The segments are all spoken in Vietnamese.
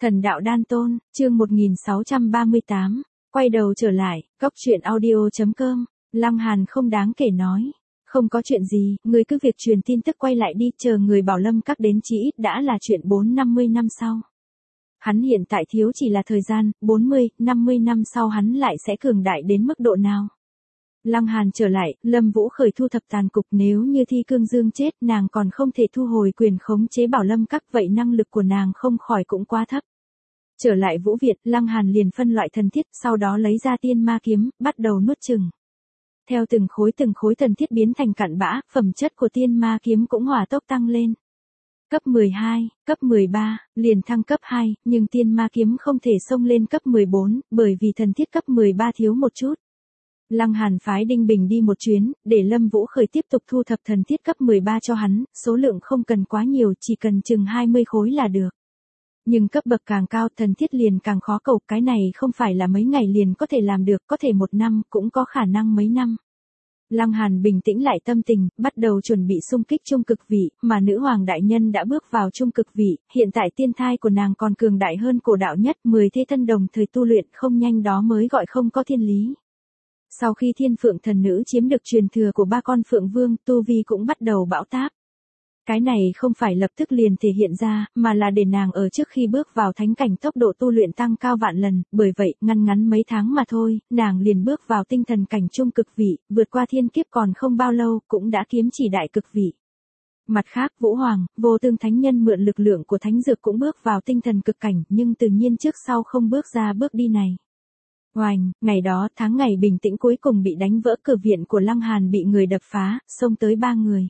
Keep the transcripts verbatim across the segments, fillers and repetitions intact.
Thần đạo đan tôn, chương một nghìn sáu trăm ba mươi tám, quay đầu trở lại, góc truyện audio.com, Lăng Hàn không đáng kể nói. Không có chuyện gì, người cứ việc truyền tin tức quay lại đi, chờ người bảo Lâm Các đến chỉ ít đã là chuyện bốn năm mươi năm sau. Hắn hiện tại thiếu chỉ là thời gian, bốn mươi, năm mươi năm sau hắn lại sẽ cường đại đến mức độ nào. Lăng Hàn trở lại, Lâm Vũ Khởi thu thập tàn cục, nếu như Thi Cương Dương chết nàng còn không thể thu hồi quyền khống chế bảo Lâm Các, vậy năng lực của nàng không khỏi cũng quá thấp. Trở lại Vũ Việt, Lăng Hàn liền phân loại thần thiết, sau đó lấy ra tiên ma kiếm, bắt đầu nuốt chừng. Theo từng khối từng khối thần thiết biến thành cặn bã, phẩm chất của tiên ma kiếm cũng hỏa tốc tăng lên. Cấp mười hai, cấp mười ba, liền thăng cấp hai, nhưng tiên ma kiếm không thể xông lên cấp mười bốn, bởi vì thần thiết cấp mười ba thiếu một chút. Lăng Hàn phái Đinh Bình đi một chuyến, để Lâm Vũ Khởi tiếp tục thu thập thần thiết cấp mười ba cho hắn, số lượng không cần quá nhiều, chỉ cần chừng hai mươi khối là được. Nhưng cấp bậc càng cao thần thiết liền càng khó cầu, cái này không phải là mấy ngày liền có thể làm được, có thể một năm, cũng có khả năng mấy năm. Lăng Hàn bình tĩnh lại tâm tình, bắt đầu chuẩn bị xung kích trung cực vị, mà nữ hoàng đại nhân đã bước vào trung cực vị, hiện tại tiên thai của nàng còn cường đại hơn cổ đạo nhất, mười thế thân đồng thời tu luyện không nhanh đó mới gọi không có thiên lý. Sau khi thiên phượng thần nữ chiếm được truyền thừa của ba con phượng vương, tu vi cũng bắt đầu bão táp. Cái này không phải lập tức liền thể hiện ra, mà là để nàng ở trước khi bước vào thánh cảnh tốc độ tu luyện tăng cao vạn lần, bởi vậy, ngăn ngắn mấy tháng mà thôi, nàng liền bước vào tinh thần cảnh trung cực vị, vượt qua thiên kiếp còn không bao lâu, cũng đã kiếm chỉ đại cực vị. Mặt khác, Vũ Hoàng, Vô Tương Thánh Nhân mượn lực lượng của thánh dược cũng bước vào tinh thần cực cảnh, nhưng tự nhiên trước sau không bước ra bước đi này. Oành, ngày đó, tháng ngày bình tĩnh cuối cùng bị đánh vỡ, cửa viện của Lăng Hàn bị người đập phá, xông tới ba người.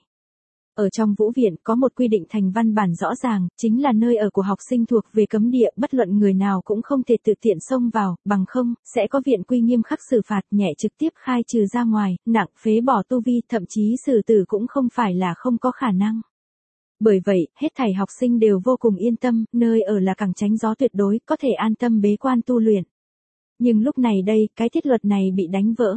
Ở trong Vũ Viện có một quy định thành văn bản rõ ràng, chính là nơi ở của học sinh thuộc về cấm địa, bất luận người nào cũng không thể tự tiện xông vào, bằng không, sẽ có viện quy nghiêm khắc xử phạt, nhẹ trực tiếp khai trừ ra ngoài, nặng phế bỏ tu vi, thậm chí xử tử cũng không phải là không có khả năng. Bởi vậy, hết thảy học sinh đều vô cùng yên tâm, nơi ở là cẳng tránh gió tuyệt đối, có thể an tâm bế quan tu luyện. Nhưng lúc này đây, cái thiết luật này bị đánh vỡ.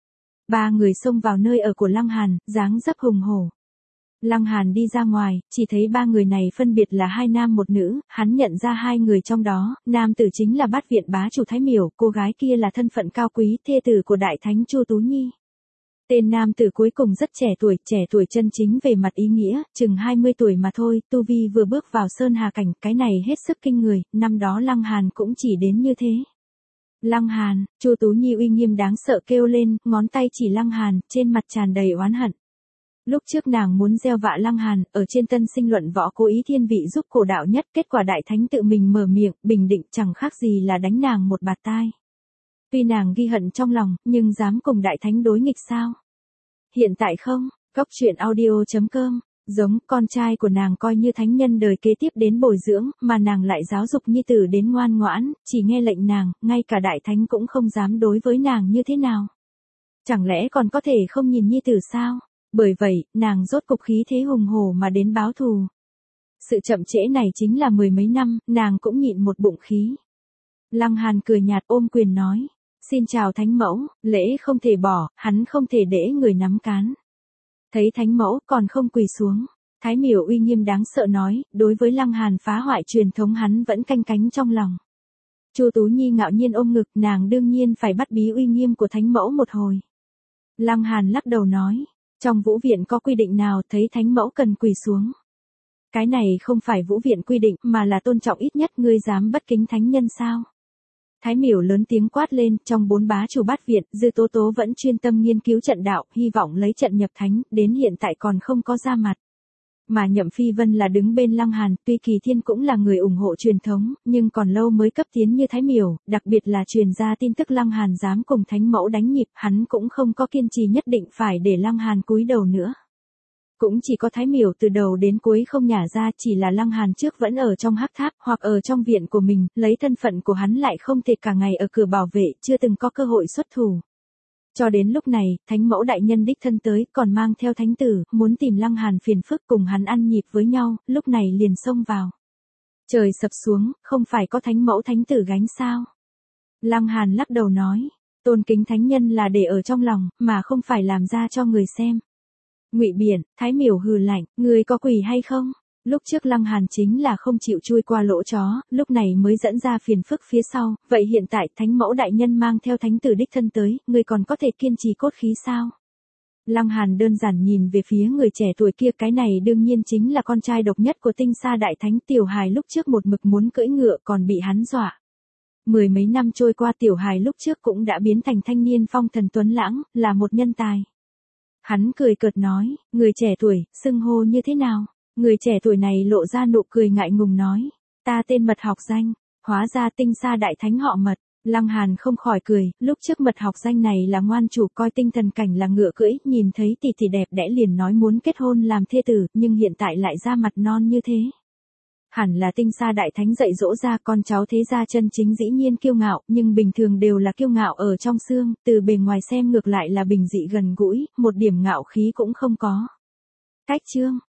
Ba người xông vào nơi ở của Lăng Hàn, dáng dấp hùng hổ. Lăng Hàn đi ra ngoài, chỉ thấy ba người này phân biệt là hai nam một nữ, hắn nhận ra hai người trong đó, nam tử chính là Bát Viện bá chủ Thái Miểu, cô gái kia là thân phận cao quý, thê tử của Đại Thánh Chu Tú Nhi. Tên nam tử cuối cùng rất trẻ tuổi, trẻ tuổi chân chính về mặt ý nghĩa, chừng hai mươi tuổi mà thôi, tu vi vừa bước vào Sơn Hà cảnh, cái này hết sức kinh người, năm đó Lăng Hàn cũng chỉ đến như thế. Lăng Hàn, Chu Tú Nhi uy nghiêm đáng sợ kêu lên, ngón tay chỉ Lăng Hàn, trên mặt tràn đầy oán hận. Lúc trước nàng muốn gieo vạ Lăng Hàn, ở trên tân sinh luận võ cố ý thiên vị giúp cổ đạo nhất, kết quả Đại Thánh tự mình mở miệng, bình định chẳng khác gì là đánh nàng một bạt tai. Tuy nàng ghi hận trong lòng, nhưng dám cùng Đại Thánh đối nghịch sao? Hiện tại không, góc truyện audio.com, giống con trai của nàng coi như thánh nhân đời kế tiếp đến bồi dưỡng, mà nàng lại giáo dục nhi tử đến ngoan ngoãn, chỉ nghe lệnh nàng, ngay cả Đại Thánh cũng không dám đối với nàng như thế nào. Chẳng lẽ còn có thể không nhìn nhi tử sao? Bởi vậy, nàng rốt cục khí thế hùng hổ mà đến báo thù. Sự chậm trễ này chính là mười mấy năm, nàng cũng nhịn một bụng khí. Lăng Hàn cười nhạt ôm quyền nói, xin chào Thánh Mẫu, lễ không thể bỏ, hắn không thể để người nắm cán. Thấy Thánh Mẫu còn không quỳ xuống, Thái Miểu uy nghiêm đáng sợ nói, đối với Lăng Hàn phá hoại truyền thống hắn vẫn canh cánh trong lòng. Chu Tú Nhi ngạo nhiên ôm ngực, nàng đương nhiên phải bắt bí uy nghiêm của Thánh Mẫu một hồi. Lăng Hàn lắc đầu nói, trong Vũ Viện có quy định nào thấy Thánh Mẫu cần quỳ xuống. Cái này không phải Vũ Viện quy định mà là tôn trọng ít nhất ngươi dám bất kính thánh nhân sao. Thái Miểu lớn tiếng quát lên, trong bốn bá chủ Bát Viện, Dư Tố Tố vẫn chuyên tâm nghiên cứu trận đạo, hy vọng lấy trận nhập thánh, đến hiện tại còn không có ra mặt. Mà Nhậm Phi Vân là đứng bên Lăng Hàn, tuy Kỳ Thiên cũng là người ủng hộ truyền thống, nhưng còn lâu mới cấp tiến như Thái Miểu, đặc biệt là truyền ra tin tức Lăng Hàn dám cùng Thánh Mẫu đánh nhịp, hắn cũng không có kiên trì nhất định phải để Lăng Hàn cúi đầu nữa. Cũng chỉ có Thái Miểu từ đầu đến cuối không nhả ra, chỉ là Lăng Hàn trước vẫn ở trong hắc tháp, hoặc ở trong viện của mình, lấy thân phận của hắn lại không thể cả ngày ở cửa bảo vệ, chưa từng có cơ hội xuất thủ. Cho đến lúc này, Thánh Mẫu đại nhân đích thân tới, còn mang theo thánh tử, muốn tìm Lăng Hàn phiền phức cùng hắn ăn nhịp với nhau, lúc này liền xông vào. Trời sập xuống, không phải có Thánh Mẫu thánh tử gánh sao? Lăng Hàn lắc đầu nói, tôn kính thánh nhân là để ở trong lòng, mà không phải làm ra cho người xem. Ngụy Biển, Thái Miểu hừ lạnh, người có quỳ hay không? Lúc trước Lăng Hàn chính là không chịu chui qua lỗ chó, lúc này mới dẫn ra phiền phức phía sau, vậy hiện tại thánh mẫu đại nhân mang theo thánh tử đích thân tới, người còn có thể kiên trì cốt khí sao? Lăng Hàn đơn giản nhìn về phía người trẻ tuổi kia, cái này đương nhiên chính là con trai độc nhất của Tinh Sa đại thánh. Tiểu hài lúc trước một mực muốn cưỡi ngựa còn bị hắn dọa. Mười mấy năm trôi qua, tiểu hài lúc trước cũng đã biến thành thanh niên phong thần tuấn lãng, là một nhân tài. Hắn cười cợt nói, người trẻ tuổi, xưng hô như thế nào? Người trẻ tuổi này lộ ra nụ cười ngại ngùng nói, ta tên Mật học danh, hóa ra Tinh Sa đại thánh họ Mật. Lăng Hàn không khỏi cười, lúc trước Mật học danh này là ngoan chủ coi tinh thần cảnh là ngựa cưỡi, nhìn thấy tỷ tỷ đẹp đẽ liền nói muốn kết hôn làm thê tử, nhưng hiện tại lại ra mặt non như thế. Hẳn là Tinh Sa đại thánh dạy dỗ ra con cháu thế gia chân chính, dĩ nhiên kiêu ngạo, nhưng bình thường đều là kiêu ngạo ở trong xương, từ bề ngoài xem ngược lại là bình dị gần gũi, một điểm ngạo khí cũng không có. Cách chương